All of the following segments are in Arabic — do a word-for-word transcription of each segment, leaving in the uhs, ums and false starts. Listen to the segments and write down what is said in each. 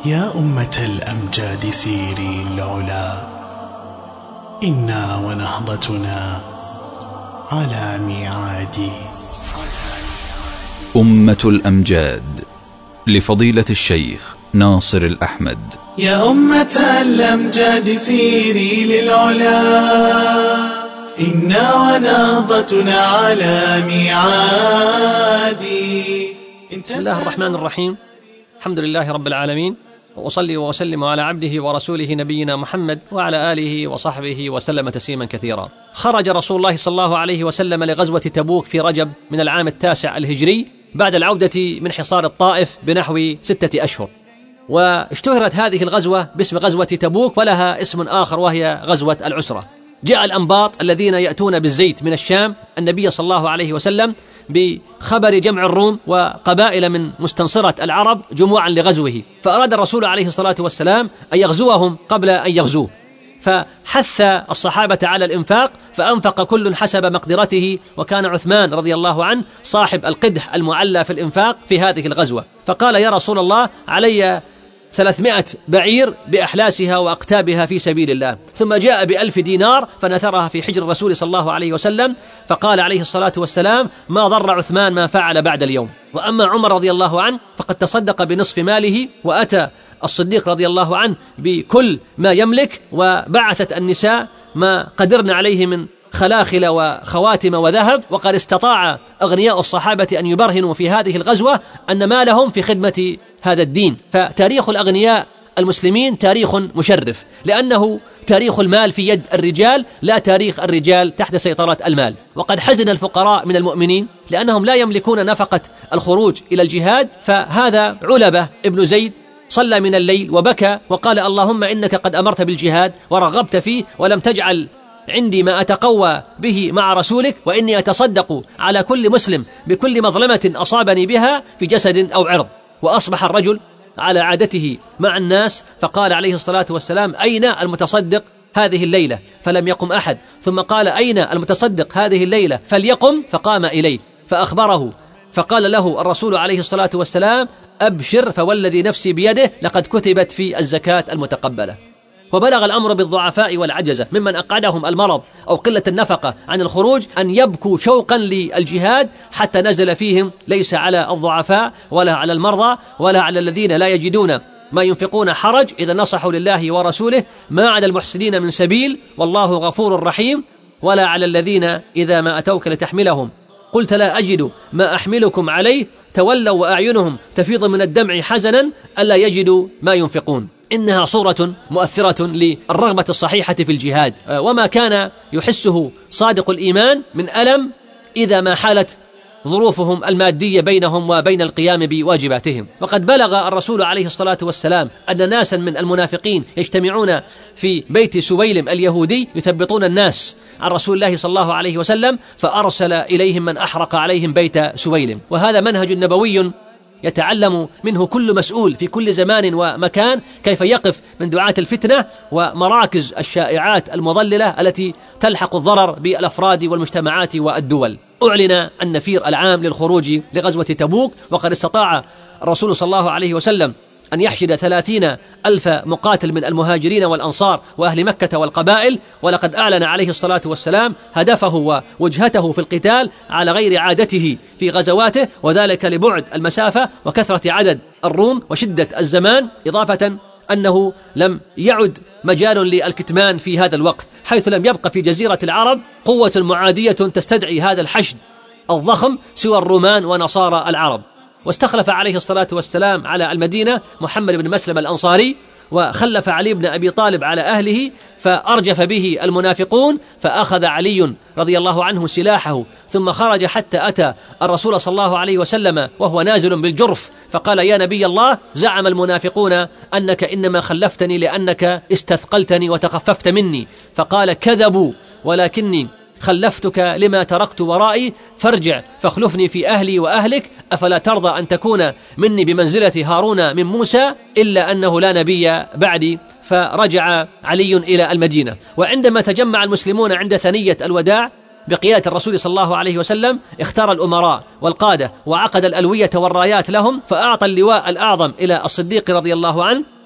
يا أمة الأمجاد سيري العلا، إنا ونهضتنا على ميعاد. أمة الأمجاد لفضيلة الشيخ ناصر الأحمد. يا أمة الأمجاد سيري للعلا، إنا ونهضتنا على ميعاد. بسم الله الرحمن الرحيم، الحمد لله رب العالمين، وأصلي وأسلم على عبده ورسوله نبينا محمد وعلى آله وصحبه وسلم تسليما كثيرا. خرج رسول الله صلى الله عليه وسلم لغزوة تبوك في رجب من العام التاسع الهجري بعد العودة من حصار الطائف بنحو ستة أشهر، واشتهرت هذه الغزوة باسم غزوة تبوك، ولها اسم آخر وهي غزوة العسرة. جاء الأنباط الذين يأتون بالزيت من الشام النبي صلى الله عليه وسلم بخبر جمع الروم وقبائل من مستنصرة العرب جموعا لغزوه، فأراد الرسول عليه الصلاة والسلام أن يغزوهم قبل أن يغزوه، فحث الصحابة على الإنفاق، فأنفق كل حسب مقدرته، وكان عثمان رضي الله عنه صاحب القدح المعلى في الإنفاق في هذه الغزوة، فقال: يا رسول الله، علي ثلاثمائة بعير بأحلاسها وأقتابها في سبيل الله. ثم جاء بألف دينار فنثرها في حجر الرسول صلى الله عليه وسلم، فقال عليه الصلاة والسلام: ما ضر عثمان ما فعل بعد اليوم. وأما عمر رضي الله عنه فقد تصدق بنصف ماله، وأتى الصديق رضي الله عنه بكل ما يملك، وبعثت النساء ما قدرن عليه من خلاخل وخواتم وذهب، وقد استطاع أغنياء الصحابة أن يبرهنوا في هذه الغزوة أن مالهم في خدمة هذا الدين. فتاريخ الأغنياء المسلمين تاريخ مشرف، لأنه تاريخ المال في يد الرجال، لا تاريخ الرجال تحت سيطرة المال. وقد حزن الفقراء من المؤمنين لأنهم لا يملكون نفقة الخروج إلى الجهاد، فهذا علبة ابن زيد صلى من الليل وبكى وقال: اللهم إنك قد أمرت بالجهاد ورغبت فيه، ولم تجعل عندي ما أتقوى به مع رسولك، وإني أتصدق على كل مسلم بكل مظلمة أصابني بها في جسد أو عرض. وأصبح الرجل على عادته مع الناس، فقال عليه الصلاة والسلام: أين المتصدق هذه الليلة؟ فلم يقم أحد، ثم قال: أين المتصدق هذه الليلة؟ فليقم، فقام إليه فأخبره، فقال له الرسول عليه الصلاة والسلام: أبشر فوالذي نفسي بيده لقد كتبت في الزكاة المتقبلة. وبلغ الأمر بالضعفاء والعجزة ممن أقعدهم المرض أو قلة النفقة عن الخروج أن يبكوا شوقا للجهاد، حتى نزل فيهم: ليس على الضعفاء ولا على المرضى ولا على الذين لا يجدون ما ينفقون حرج إذا نصحوا لله ورسوله، ما على المحسنين من سبيل والله غفور رحيم، ولا على الذين إذا ما أتوك لتحملهم قلت لا أجد ما أحملكم عليه تولوا وأعينهم تفيض من الدمع حزنا ألا يجدوا ما ينفقون. إنها صورة مؤثرة للرغبة الصحيحة في الجهاد، وما كان يحسه صادق الإيمان من ألم إذا ما حالت ظروفهم المادية بينهم وبين القيام بواجباتهم. وقد بلغ الرسول عليه الصلاة والسلام أن ناسا من المنافقين يجتمعون في بيت سويلم اليهودي يثبطون الناس عن رسول الله صلى الله عليه وسلم، فأرسل إليهم من أحرق عليهم بيت سويلم. وهذا منهج نبوي يتعلم منه كل مسؤول في كل زمان ومكان كيف يقف من دعاة الفتنة ومراكز الشائعات المضللة التي تلحق الضرر بالأفراد والمجتمعات والدول. أعلن النفير العام للخروج لغزوة تبوك، وقد استطاع الرسول صلى الله عليه وسلم أن يحشد ثلاثين ألف مقاتل من المهاجرين والأنصار وأهل مكة والقبائل، ولقد أعلن عليه الصلاة والسلام هدفه ووجهته في القتال على غير عادته في غزواته، وذلك لبعد المسافة وكثرة عدد الروم وشدة الزمان، إضافة أنه لم يعد مجال للكتمان في هذا الوقت، حيث لم يبقى في جزيرة العرب قوة معادية تستدعي هذا الحشد الضخم سوى الرومان ونصارى العرب. واستخلف عليه الصلاة والسلام على المدينة محمد بن مسلم الأنصاري، وخلف علي بن أبي طالب على أهله، فأرجف به المنافقون، فأخذ علي رضي الله عنه سلاحه ثم خرج حتى أتى الرسول صلى الله عليه وسلم وهو نازل بالجرف، فقال: يا نبي الله، زعم المنافقون أنك إنما خلفتني لأنك استثقلتني وتخففت مني. فقال: كذبوا، ولكني خلفتك لما تركت ورائي، فارجع فاخلفني في أهلي وأهلك، أفلا ترضى أن تكون مني بمنزلة هارون من موسى، إلا أنه لا نبي بعدي. فرجع علي إلى المدينة. وعندما تجمع المسلمون عند ثنية الوداع بقيادة الرسول صلى الله عليه وسلم، اختار الأمراء والقادة وعقد الألوية والرايات لهم، فأعطى اللواء الأعظم إلى الصديق رضي الله عنه،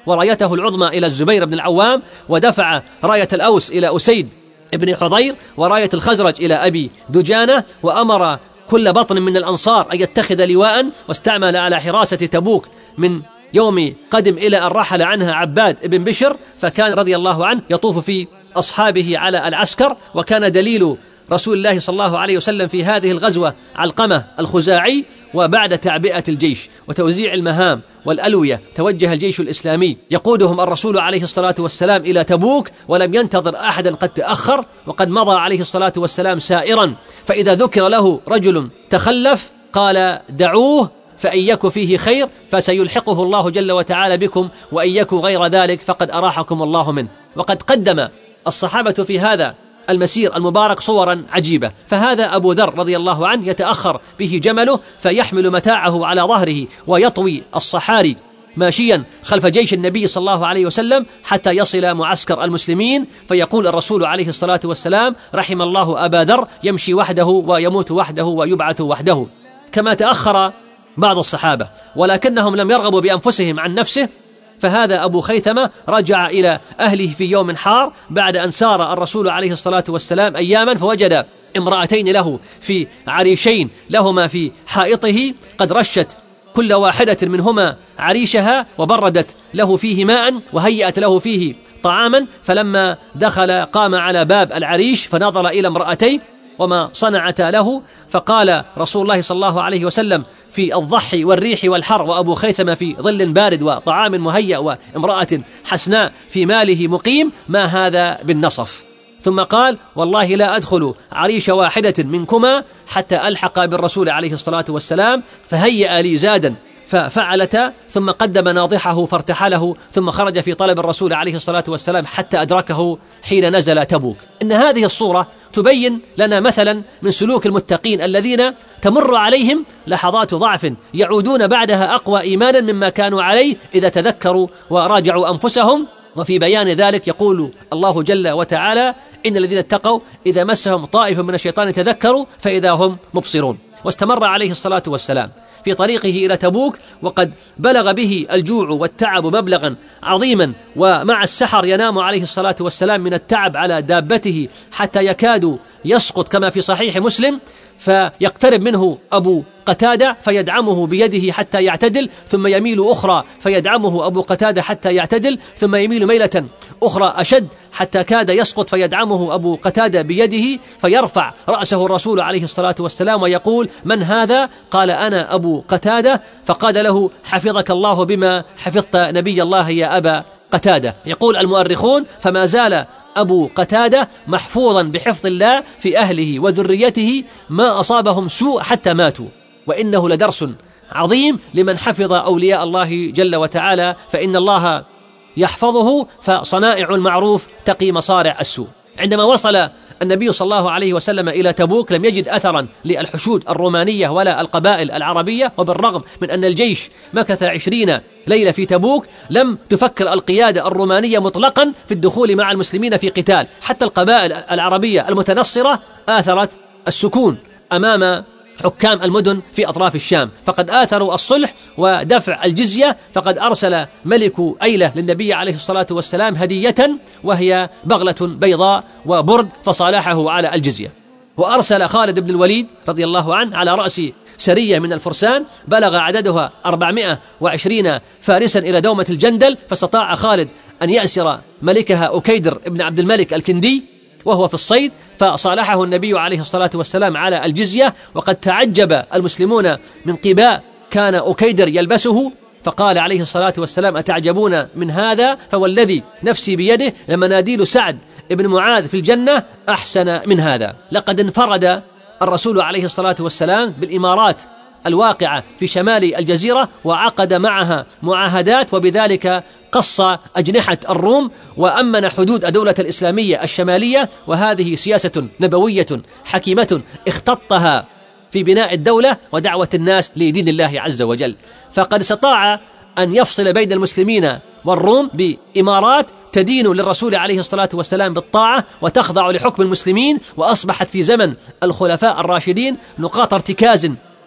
ورايته العظمى إلى الزبير بن العوام، ودفع راية الأوس إلى أسيد بن حضير، وراية الخزرج إلى أبي دجانة، وأمر كل بطن من الأنصار أن يتخذ لواء، واستعمل على حراسة تبوك من يوم قدم إلى أن رحل عنها عباد بن بشر، فكان رضي الله عنه يطوف في أصحابه على العسكر. وكان دليل رسول الله صلى الله عليه وسلم في هذه الغزوة علقمة الخزاعي. وبعد تعبئة الجيش وتوزيع المهام والألوية توجه الجيش الإسلامي يقودهم الرسول عليه الصلاة والسلام إلى تبوك، ولم ينتظر أحدا قد تأخر، وقد مضى عليه الصلاة والسلام سائرا، فإذا ذكر له رجل تخلف قال دعوه، فإن يك فيه خير فسيلحقه الله جل وتعالى بكم، وإن يك غير ذلك فقد أراحكم الله منه. وقد قدم الصحابة في هذا المسير المبارك صورا عجيبة. فهذا أبو ذر رضي الله عنه يتأخر به جمله، فيحمل متاعه على ظهره ويطوي الصحاري ماشيا خلف جيش النبي صلى الله عليه وسلم حتى يصل معسكر المسلمين، فيقول الرسول عليه الصلاة والسلام: رحم الله أبا ذر، يمشي وحده ويموت وحده ويبعث وحده. كما تأخر بعض الصحابة ولكنهم لم يرغبوا بأنفسهم عن نفسه، فهذا أبو خيثمة رجع إلى أهله في يوم حار بعد أن سار الرسول عليه الصلاة والسلام أياما، فوجد امرأتين له في عريشين لهما في حائطه، قد رشت كل واحدة منهما عريشها وبردت له فيه ماء وهيأت له فيه طعاما. فلما دخل قام على باب العريش فنظر إلى امرأتين وما صنعتا له، فقال رسول الله صلى الله عليه وسلم في الضحي والريح والحر، وأبو خيثمة في ظل بارد وطعام مهيأ وامرأة حسناء في ماله مقيم: ما هذا بالنصف. ثم قال: والله لا أدخل عريش واحدة منكما حتى ألحق بالرسول عليه الصلاة والسلام، فهيأ لي زادا ففعلتا، ثم قدم ناضحه فارتحله، ثم خرج في طلب الرسول عليه الصلاة والسلام حتى أدركه حين نزل تبوك. إن هذه الصورة تبين لنا مثلا من سلوك المتقين الذين تمر عليهم لحظات ضعف يعودون بعدها أقوى إيمانا مما كانوا عليه إذا تذكروا وراجعوا أنفسهم. وفي بيان ذلك يقول الله جل وتعالى: إن الذين اتقوا إذا مسهم طائف من الشيطان تذكروا فإذا هم مبصرون. واستمر عليه الصلاة والسلام في طريقه إلى تبوك، وقد بلغ به الجوع والتعب مبلغا عظيما، ومع السحر ينام عليه الصلاة والسلام من التعب على دابته حتى يكاد يسقط كما في صحيح مسلم، فيقترب منه أبو قتادة فيدعمه بيده حتى يعتدل، ثم يميل أخرى فيدعمه أبو قتادة حتى يعتدل، ثم يميل ميلة أخرى أشد حتى كاد يسقط فيدعمه أبو قتادة بيده، فيرفع رأسه الرسول عليه الصلاة والسلام ويقول: من هذا؟ قال: أنا أبو قتادة. فقال له: حفظك الله بما حفظت نبي الله يا أبا قتادة. يقول المؤرخون: فما زال أبو قتادة محفوظا بحفظ الله في أهله وذريته، ما أصابهم سوء حتى ماتوا. وإنه لدرس عظيم لمن حفظ أولياء الله جل وتعالى، فإن الله يحفظه، فصنائع المعروف تقي مصارع السوء. عندما وصل النبي صلى الله عليه وسلم إلى تبوك لم يجد أثرا للحشود الرومانية ولا القبائل العربية، وبالرغم من أن الجيش مكث عشرين ليلة في تبوك لم تفكر القيادة الرومانية مطلقا في الدخول مع المسلمين في قتال. حتى القبائل العربية المتنصرة آثرت السكون أمام حكام المدن في أطراف الشام، فقد آثروا الصلح ودفع الجزية. فقد أرسل ملك أيلة للنبي عليه الصلاة والسلام هدية، وهي بغلة بيضاء وبرد، فصالحه على الجزية. وأرسل خالد بن الوليد رضي الله عنه على رأس سرية من الفرسان بلغ عددها أربعمائة وعشرين فارسا إلى دومة الجندل، فاستطاع خالد أن يأسر ملكها أكيدر ابن عبد الملك الكندي وهو في الصيد، فصالحه النبي عليه الصلاة والسلام على الجزية. وقد تعجب المسلمون من قباء كان أكيدر يلبسه، فقال عليه الصلاة والسلام: أتعجبون من هذا؟ فوالذي نفسي بيده لمناديل سعد ابن معاذ في الجنة أحسن من هذا. لقد انفرد الرسول عليه الصلاة والسلام بالإمارات الواقعة في شمال الجزيرة، وعقد معها معاهدات، وبذلك قص أجنحة الروم وأمن حدود الدولة الإسلامية الشمالية. وهذه سياسة نبوية حكيمة اختطها في بناء الدولة ودعوة الناس لدين الله عز وجل. فقد استطاع أن يفصل بين المسلمين والروم بإمارات تدين للرسول عليه الصلاة والسلام بالطاعة وتخضع لحكم المسلمين، وأصبحت في زمن الخلفاء الراشدين نقاط ارتكاز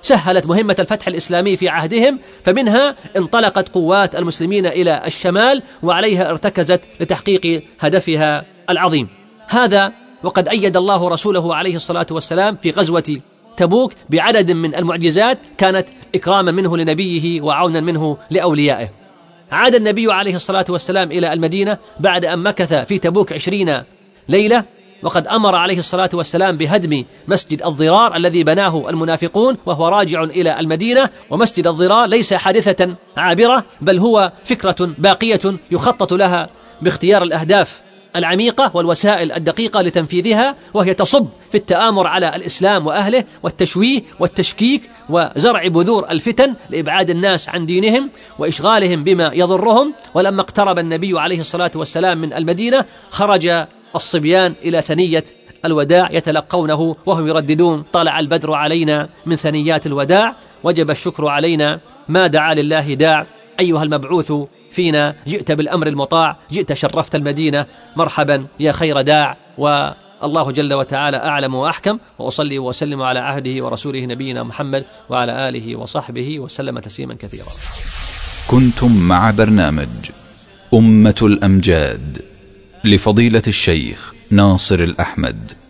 سهلت مهمة الفتح الإسلامي في عهدهم، فمنها انطلقت قوات المسلمين إلى الشمال وعليها ارتكزت لتحقيق هدفها العظيم. هذا وقد أيد الله رسوله عليه الصلاة والسلام في غزوة تبوك بعدد من المعجزات كانت إكراما منه لنبيه وعونا منه لأوليائه. عاد النبي عليه الصلاة والسلام إلى المدينة بعد أن مكث في تبوك عشرين ليلة، وقد أمر عليه الصلاة والسلام بهدم مسجد الضرار الذي بناه المنافقون وهو راجع إلى المدينة. ومسجد الضرار ليس حادثة عابرة، بل هو فكرة باقية يخطط لها باختيار الأهداف العميقة والوسائل الدقيقة لتنفيذها، وهي تصب في التآمر على الإسلام وأهله والتشويه والتشكيك وزرع بذور الفتن لإبعاد الناس عن دينهم وإشغالهم بما يضرهم. ولما اقترب النبي عليه الصلاة والسلام من المدينة خرج الصبيان إلى ثنية الوداع يتلقونه وهم يرددون: طلع البدر علينا من ثنيات الوداع، وجب الشكر علينا، ما دعا لله داع، أيها المبعوث فينا جئت بالأمر المطاع، جئت شرفت المدينة، مرحبا يا خير داع. والله جل وتعالى أعلم وأحكم، وأصلي وأسلم على عهده ورسوله نبينا محمد وعلى آله وصحبه وسلم تسليما كثيرا. كنتم مع برنامج أمة الأمجاد لفضيلة الشيخ ناصر الأحمد.